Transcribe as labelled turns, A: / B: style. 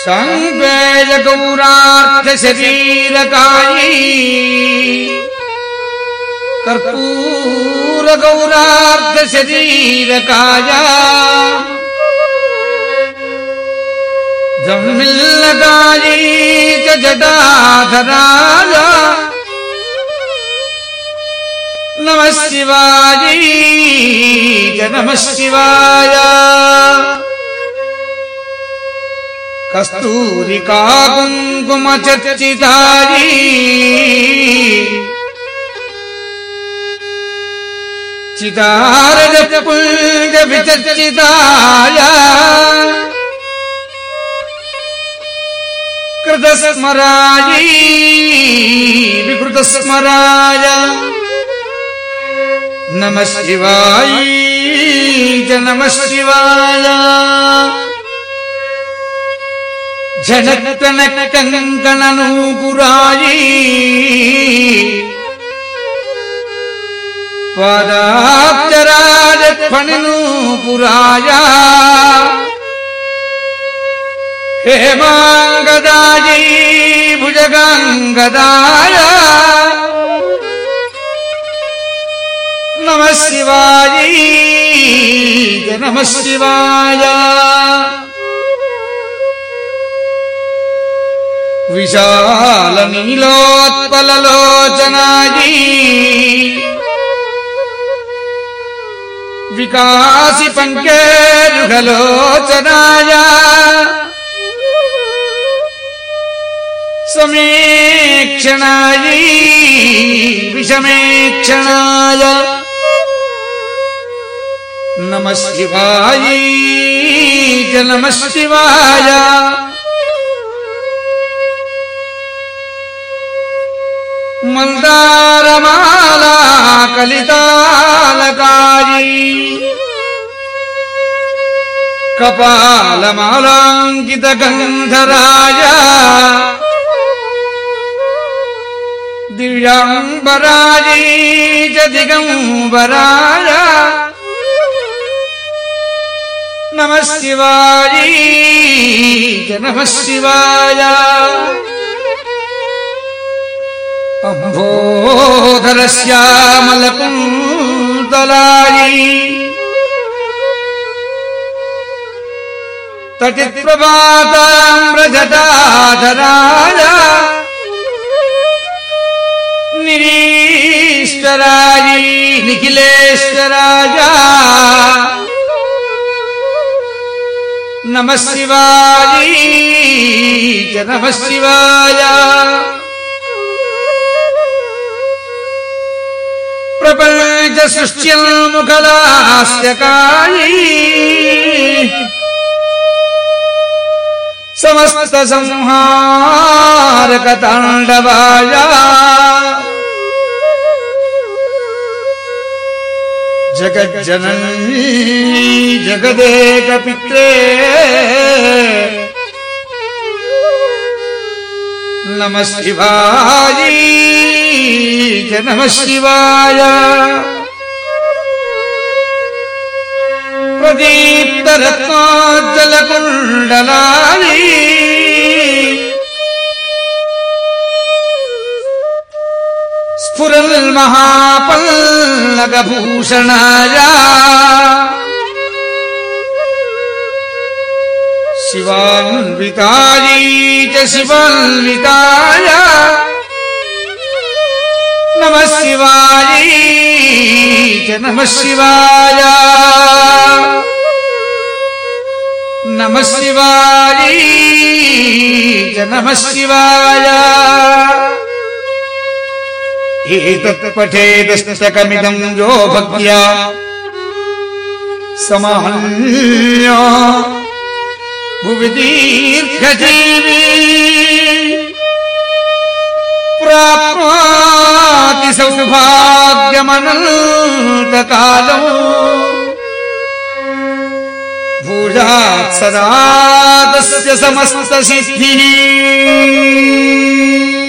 A: सांवेय गौरार्थ शरीरकायी कर्पूर गौरार्थ शरीरकाया जम्मिल्लकायी च जटाधराय नमः शिवाय च नमः शिवाय कस्तूरिका कुंकुम चर्चितायै चितारज पुंज विचर्चिताय कृतस्मरायै विकृतस्मराय नमः शिवाय च नमः शिवाय झनकनकंकणनूपुरायै पादाब्जराजफणिनूपुराय हेमांगदायै भुजगांगदाय नमः शिवाय च नमः शिवाय विशाल नीलोत्पललोचनायै विकासी पंकेरुघलोचनाय समीक्षणायै विषमेक्षणाय नमः शिवाय च नमः शिवाय मंदारमाला कलितालकायै कपालमालांकित गंधराय दिव्यांबरायै च दिगंबराय नमः शिवाय च नमः शिवाय अम्भोधरश्यामलकुन्तलायै तटिप्रभाताम्रजटाधराय निरीश्वरायै निखिलेश्वराय नमः शिवाय च नमः शिवाय प्रपंच सृष्ट्यन्मुखलास्यकायै समस्त संहारक तांडवाय जगज्जननी जगदेक पित्रे नमः शिवाय च नमः शिवाय प्रदीप्त रत्नोज्ज्वल कुंडलायै स्फुरन् महापल्लव भूषणाय शिवान्वितायै च शिवान्विताय नमः शिवाय च नमः शिवाय नमः शिवाय च नमः शिवाय एतत् पठेदस्तकमिदं यो भक्त्या समाहन्य भुवि दीर्घजीवी प्राप्नोति सौभाग्यमनन्तकालम् भूयात् सदा तस्य समस्तसिद्धिः।